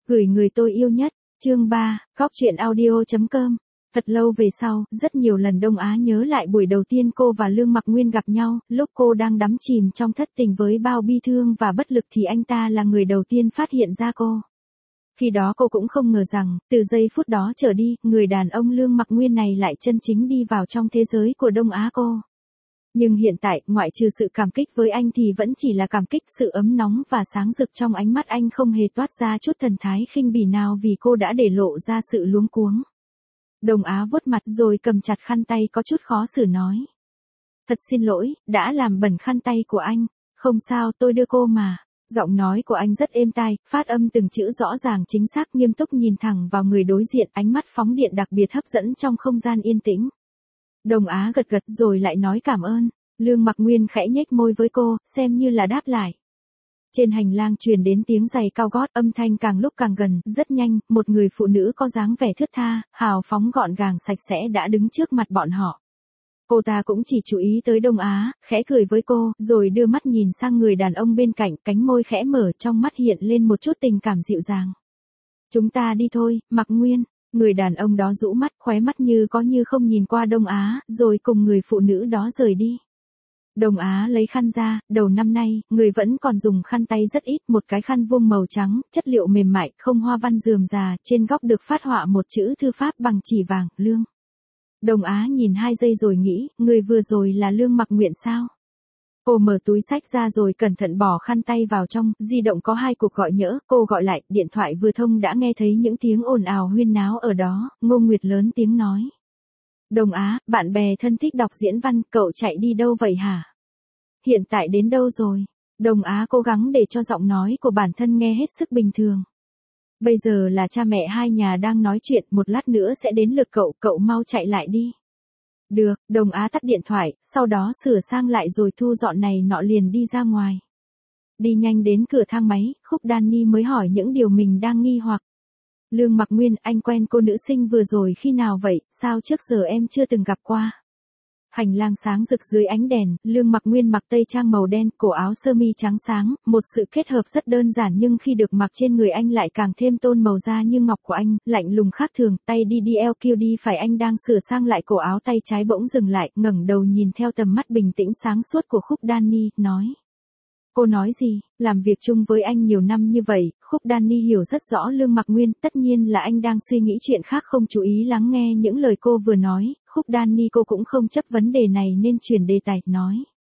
Gửi người tôi yêu nhất, chương 3, Góc truyện audio.com. Thật lâu về sau, rất nhiều lần Đông Á nhớ lại buổi đầu tiên cô và Lương Mặc Nguyên gặp nhau, lúc cô đang đắm chìm trong thất tình với bao bi thương và bất lực thì anh ta là người đầu tiên phát hiện ra cô. Khi đó cô cũng không ngờ rằng, từ giây phút đó trở đi, người đàn ông Lương Mặc Nguyên này lại chân chính đi vào trong thế giới của Đông Á cô. Nhưng hiện tại, ngoại trừ sự cảm kích với anh thì vẫn chỉ là cảm kích, sự ấm nóng và sáng rực trong ánh mắt anh không hề toát ra chút thần thái khinh bỉ nào vì cô đã để lộ ra sự luống cuống. Đông Á vuốt mặt rồi cầm chặt khăn tay có chút khó xử nói. Thật xin lỗi, đã làm bẩn khăn tay của anh. Không sao, tôi đưa cô mà. Giọng nói của anh rất êm tai, phát âm từng chữ rõ ràng chính xác, nghiêm túc nhìn thẳng vào người đối diện, ánh mắt phóng điện đặc biệt hấp dẫn trong không gian yên tĩnh. Đông Á gật gật rồi lại nói cảm ơn. Lương Mặc Nguyên khẽ nhếch môi với cô, xem như là đáp lại. Trên hành lang truyền đến tiếng giày cao gót, âm thanh càng lúc càng gần, rất nhanh, một người phụ nữ có dáng vẻ thướt tha, hào phóng gọn gàng sạch sẽ đã đứng trước mặt bọn họ. Cô ta cũng chỉ chú ý tới Đông Á, khẽ cười với cô, rồi đưa mắt nhìn sang người đàn ông bên cạnh, cánh môi khẽ mở, trong mắt hiện lên một chút tình cảm dịu dàng. Chúng ta đi thôi, Mặc Nguyên. Người đàn ông đó rũ mắt, khóe mắt như có như không nhìn qua Đông Á, rồi cùng người phụ nữ đó rời đi. Đông Á lấy khăn ra, đầu năm nay, người vẫn còn dùng khăn tay rất ít, một cái khăn vuông màu trắng, chất liệu mềm mại, không hoa văn rườm rà, trên góc được phát họa một chữ thư pháp bằng chỉ vàng, Lương. Đông Á nhìn 2 giây rồi nghĩ, người vừa rồi là Lương Mặc Nguyện sao? Cô mở túi sách ra rồi cẩn thận bỏ khăn tay vào trong, di động có 2 cuộc gọi nhỡ, cô gọi lại, điện thoại vừa thông đã nghe thấy những tiếng ồn ào huyên náo ở đó, Ngô Nguyệt lớn tiếng nói. Đông Á, bạn bè thân thích đọc diễn văn, cậu chạy đi đâu vậy hả? Hiện tại đến đâu rồi? Đông Á cố gắng để cho giọng nói của bản thân nghe hết sức bình thường. Bây giờ là cha mẹ hai nhà đang nói chuyện, một lát nữa sẽ đến lượt cậu, cậu mau chạy lại đi. Được, Đông Á tắt điện thoại, sau đó sửa sang lại rồi thu dọn này nọ liền đi ra ngoài. Đi nhanh đến cửa thang máy, Khúc Danny mới hỏi những điều mình đang nghi hoặc. Lương Mặc Nguyên, anh quen cô nữ sinh vừa rồi khi nào vậy, sao trước giờ em chưa từng gặp qua? Hành lang sáng rực dưới ánh đèn, Lương Mặc Nguyên mặc tây trang màu đen, cổ áo sơ mi trắng sáng, một sự kết hợp rất đơn giản nhưng khi được mặc trên người anh lại càng thêm tôn màu da như ngọc của anh, lạnh lùng khác thường, tay đi eo đi phải anh đang sửa sang lại cổ áo tay trái bỗng dừng lại, ngẩng đầu nhìn theo tầm mắt bình tĩnh sáng suốt của Khúc Danny, nói. Cô nói gì, làm việc chung với anh nhiều năm như vậy, Khúc Danny hiểu rất rõ Lương Mặc Nguyên, tất nhiên là anh đang suy nghĩ chuyện khác không chú ý lắng nghe những lời cô vừa nói, Khúc Danny cô cũng không chấp vấn đề này nên chuyển đề tài, nói.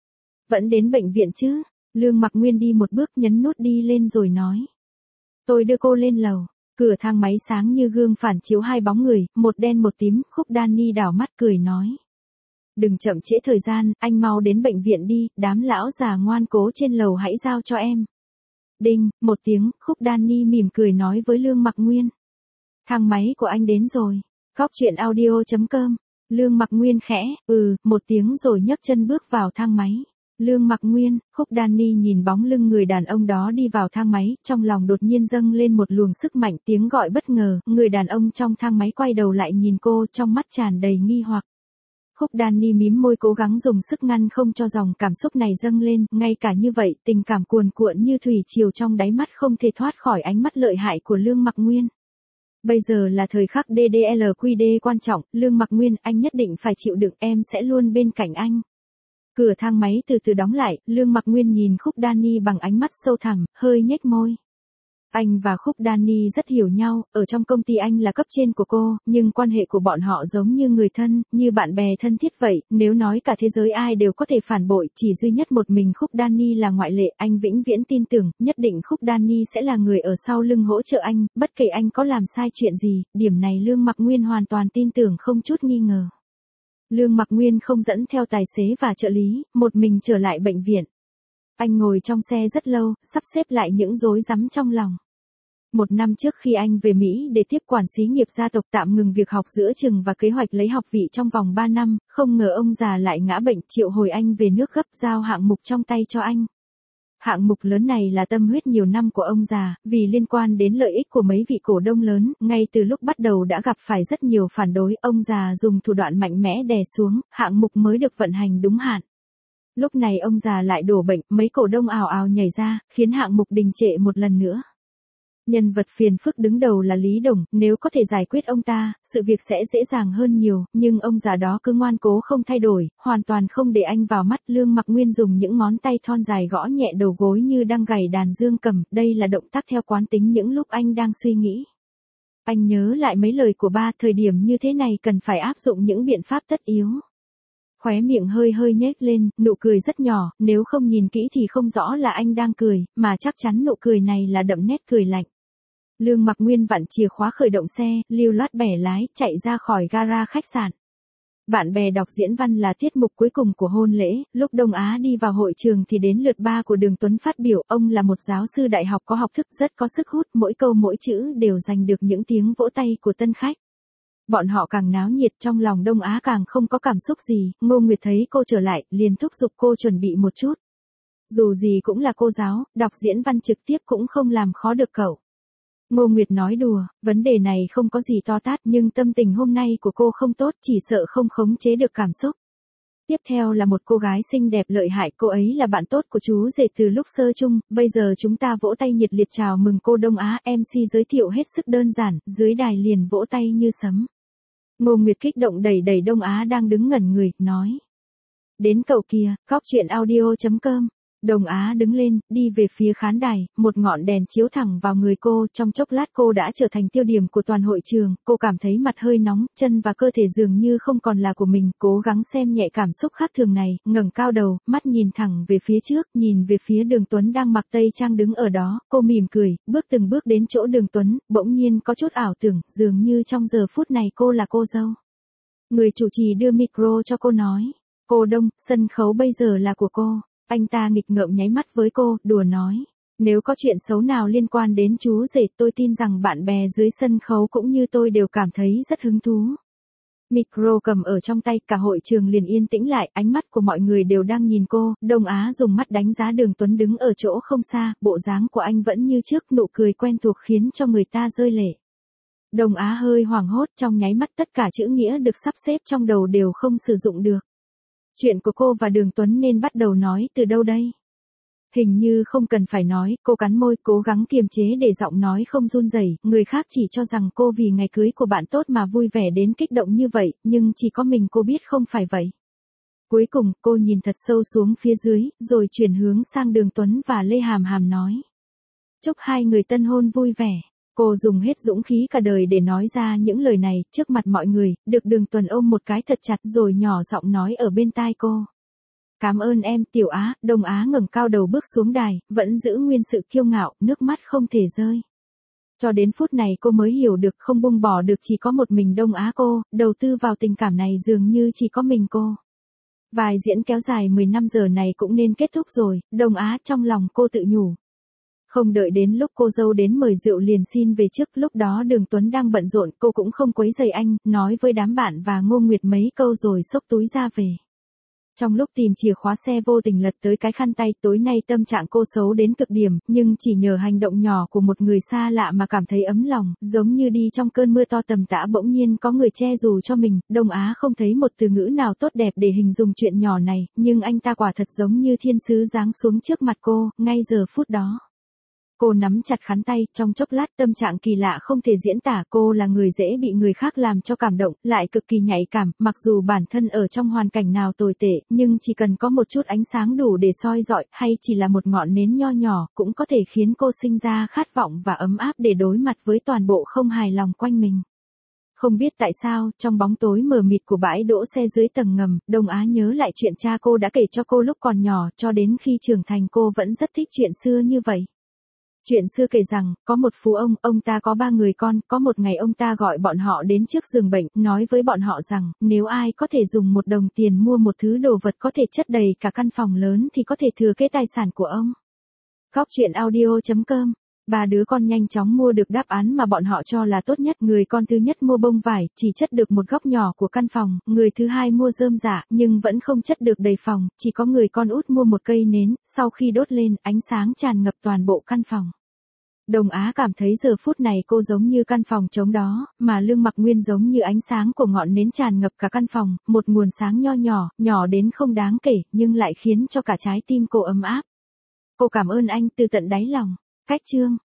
Vẫn đến bệnh viện chứ, Lương Mặc Nguyên đi một bước nhấn nút đi lên rồi nói. Tôi đưa cô lên lầu, cửa thang máy sáng như gương phản chiếu 2 bóng người, một đen một tím, Khúc Danny đảo mắt cười nói. Đừng chậm trễ thời gian, anh mau đến bệnh viện đi, đám lão già ngoan cố trên lầu hãy giao cho em. Đinh, một tiếng, Khúc Danny mỉm cười nói với Lương Mặc Nguyên. Thang máy của anh đến rồi. Góc truyện audio.com. Lương Mặc Nguyên khẽ, một tiếng rồi nhấc chân bước vào thang máy. Lương Mặc Nguyên, Khúc Danny nhìn bóng lưng người đàn ông đó đi vào thang máy, trong lòng đột nhiên dâng lên một luồng sức mạnh, tiếng gọi bất ngờ, người đàn ông trong thang máy quay đầu lại nhìn cô, trong mắt tràn đầy nghi hoặc. Khúc Danny mím môi cố gắng dùng sức ngăn không cho dòng cảm xúc này dâng lên, ngay cả như vậy, tình cảm cuồn cuộn như thủy triều trong đáy mắt không thể thoát khỏi ánh mắt lợi hại của Lương Mặc Nguyên. Bây giờ là thời khắc DDLQD quan trọng, Lương Mặc Nguyên, anh nhất định phải chịu đựng, em sẽ luôn bên cạnh anh. Cửa thang máy từ từ đóng lại, Lương Mặc Nguyên nhìn Khúc Danny bằng ánh mắt sâu thẳm, hơi nhếch môi. Anh và Khúc Danny rất hiểu nhau, ở trong công ty anh là cấp trên của cô, nhưng quan hệ của bọn họ giống như người thân, như bạn bè thân thiết vậy, nếu nói cả thế giới ai đều có thể phản bội, chỉ duy nhất một mình Khúc Danny là ngoại lệ, anh vĩnh viễn tin tưởng, nhất định Khúc Danny sẽ là người ở sau lưng hỗ trợ anh, bất kể anh có làm sai chuyện gì, điểm này Lương Mặc Nguyên hoàn toàn tin tưởng không chút nghi ngờ. Lương Mặc Nguyên không dẫn theo tài xế và trợ lý, một mình trở lại bệnh viện. Anh ngồi trong xe rất lâu, sắp xếp lại những rối rắm trong lòng. 1 năm trước khi anh về Mỹ để tiếp quản xí nghiệp gia tộc tạm ngừng việc học giữa chừng và kế hoạch lấy học vị trong vòng 3 năm, không ngờ ông già lại ngã bệnh, triệu hồi anh về nước gấp giao hạng mục trong tay cho anh. Hạng mục lớn này là tâm huyết nhiều năm của ông già, vì liên quan đến lợi ích của mấy vị cổ đông lớn, ngay từ lúc bắt đầu đã gặp phải rất nhiều phản đối, ông già dùng thủ đoạn mạnh mẽ đè xuống, hạng mục mới được vận hành đúng hạn. Lúc này ông già lại đổ bệnh, mấy cổ đông ào ào nhảy ra, khiến hạng mục đình trệ một lần nữa. Nhân vật phiền phức đứng đầu là Lý Đồng, nếu có thể giải quyết ông ta, sự việc sẽ dễ dàng hơn nhiều, nhưng ông già đó cứ ngoan cố không thay đổi, hoàn toàn không để anh vào mắt. Lương Mặc Nguyên dùng những ngón tay thon dài gõ nhẹ đầu gối như đang gảy đàn dương cầm, đây là động tác theo quán tính những lúc anh đang suy nghĩ. Anh nhớ lại mấy lời của ba, thời điểm như thế này cần phải áp dụng những biện pháp tất yếu. Khóe miệng hơi hơi nhếch lên, nụ cười rất nhỏ, nếu không nhìn kỹ thì không rõ là anh đang cười, mà chắc chắn nụ cười này là đậm nét cười lạnh. Lương Mặc Nguyên vặn chìa khóa khởi động xe, lưu loát bẻ lái, chạy ra khỏi gara khách sạn. Bạn bè đọc diễn văn là tiết mục cuối cùng của hôn lễ, lúc Đông Á đi vào hội trường thì đến lượt ba của Đường Tuấn phát biểu, ông là một giáo sư đại học có học thức rất có sức hút, mỗi câu mỗi chữ đều giành được những tiếng vỗ tay của tân khách. Bọn họ càng náo nhiệt, trong lòng Đông Á càng không có cảm xúc gì. Ngô Nguyệt thấy cô trở lại, liền thúc giục cô chuẩn bị một chút. Dù gì cũng là cô giáo, đọc diễn văn trực tiếp cũng không làm khó được cậu. Ngô Nguyệt nói đùa, vấn đề này không có gì to tát, nhưng tâm tình hôm nay của cô không tốt, chỉ sợ không khống chế được cảm xúc. Tiếp theo là một cô gái xinh đẹp lợi hại, cô ấy là bạn tốt của chú rể từ lúc sơ chung, bây giờ chúng ta vỗ tay nhiệt liệt chào mừng cô Đông Á. MC giới thiệu hết sức đơn giản, dưới đài liền vỗ tay như sấm. Ngô Nguyệt kích động đẩy đẩy Đông Á đang đứng ngẩn người, nói. Đến cậu kia, Cóc Truyện Audio.com. Đông Á đứng lên, đi về phía khán đài, một ngọn đèn chiếu thẳng vào người cô, trong chốc lát cô đã trở thành tiêu điểm của toàn hội trường, cô cảm thấy mặt hơi nóng, chân và cơ thể dường như không còn là của mình, cố gắng xem nhẹ cảm xúc khác thường này, ngẩng cao đầu, mắt nhìn thẳng về phía trước, nhìn về phía Đường Tuấn đang mặc tây trang đứng ở đó, cô mỉm cười, bước từng bước đến chỗ Đường Tuấn, bỗng nhiên có chút ảo tưởng, dường như trong giờ phút này cô là cô dâu. Người chủ trì đưa micro cho cô nói, cô Đông, sân khấu bây giờ là của cô. Anh ta nghịch ngợm nháy mắt với cô, đùa nói. Nếu có chuyện xấu nào liên quan đến chú rể, tôi tin rằng bạn bè dưới sân khấu cũng như tôi đều cảm thấy rất hứng thú. Micro cầm ở trong tay, cả hội trường liền yên tĩnh lại, ánh mắt của mọi người đều đang nhìn cô. Đông Á dùng mắt đánh giá Đường Tuấn đứng ở chỗ không xa, bộ dáng của anh vẫn như trước, nụ cười quen thuộc khiến cho người ta rơi lệ. Đông Á hơi hoảng hốt, trong nháy mắt tất cả chữ nghĩa được sắp xếp trong đầu đều không sử dụng được. Chuyện của cô và Đường Tuấn nên bắt đầu nói từ đâu đây? Hình như không cần phải nói, cô cắn môi, cố gắng kiềm chế để giọng nói không run rẩy. Người khác chỉ cho rằng cô vì ngày cưới của bạn tốt mà vui vẻ đến kích động như vậy, nhưng chỉ có mình cô biết không phải vậy. Cuối cùng, cô nhìn thật sâu xuống phía dưới, rồi chuyển hướng sang Đường Tuấn và Lê Hàm Hàm nói. Chúc hai người tân hôn vui vẻ. Cô dùng hết dũng khí cả đời để nói ra những lời này, trước mặt mọi người, được Đường Tuấn ôm một cái thật chặt rồi nhỏ giọng nói ở bên tai cô. Cảm ơn em, Tiểu Á. Đông Á ngẩng cao đầu bước xuống đài, vẫn giữ nguyên sự kiêu ngạo, nước mắt không thể rơi. Cho đến phút này cô mới hiểu được, không buông bỏ được chỉ có một mình Đông Á cô, đầu tư vào tình cảm này dường như chỉ có mình cô. Vai diễn kéo dài 10 năm giờ này cũng nên kết thúc rồi, Đông Á trong lòng cô tự nhủ. Không đợi đến lúc cô dâu đến mời rượu liền xin về trước, lúc đó Đường Tuấn đang bận rộn, cô cũng không quấy rầy anh, nói với đám bạn và Ngô Nguyệt mấy câu rồi xốc túi ra về. Trong lúc tìm chìa khóa xe vô tình lật tới cái khăn tay, tối nay tâm trạng cô xấu đến cực điểm, nhưng chỉ nhờ hành động nhỏ của một người xa lạ mà cảm thấy ấm lòng, giống như đi trong cơn mưa to tầm tã bỗng nhiên có người che dù cho mình. Đông Á không thấy một từ ngữ nào tốt đẹp để hình dung chuyện nhỏ này, nhưng anh ta quả thật giống như thiên sứ giáng xuống trước mặt cô, ngay giờ phút đó. Cô nắm chặt khăn tay, trong chốc lát tâm trạng kỳ lạ không thể diễn tả, cô là người dễ bị người khác làm cho cảm động, lại cực kỳ nhạy cảm, mặc dù bản thân ở trong hoàn cảnh nào tồi tệ, nhưng chỉ cần có một chút ánh sáng đủ để soi rọi, hay chỉ là một ngọn nến nho nhỏ, cũng có thể khiến cô sinh ra khát vọng và ấm áp để đối mặt với toàn bộ không hài lòng quanh mình. Không biết tại sao, trong bóng tối mờ mịt của bãi đỗ xe dưới tầng ngầm, Đông Á nhớ lại chuyện cha cô đã kể cho cô lúc còn nhỏ, cho đến khi trưởng thành cô vẫn rất thích chuyện xưa như vậy. Chuyện xưa kể rằng, có một phú ông ta có 3 người con, có một ngày ông ta gọi bọn họ đến trước giường bệnh, nói với bọn họ rằng, nếu ai có thể dùng 1 đồng tiền mua một thứ đồ vật có thể chất đầy cả căn phòng lớn thì có thể thừa kế tài sản của ông. Cóc Truyện Audio.com. 3 đứa con nhanh chóng mua được đáp án mà bọn họ cho là tốt nhất. Người con thứ nhất mua bông vải, chỉ chất được một góc nhỏ của căn phòng. Người thứ hai mua rơm rạ, nhưng vẫn không chất được đầy phòng. Chỉ có người con út mua một cây nến, sau khi đốt lên, ánh sáng tràn ngập toàn bộ căn phòng. Đông Á cảm thấy giờ phút này cô giống như căn phòng trống đó, mà Lương Mặc Nguyên giống như ánh sáng của ngọn nến tràn ngập cả căn phòng, một nguồn sáng nho nhỏ, nhỏ đến không đáng kể, nhưng lại khiến cho cả trái tim cô ấm áp. Cô cảm ơn anh từ tận đáy lòng. Cách chương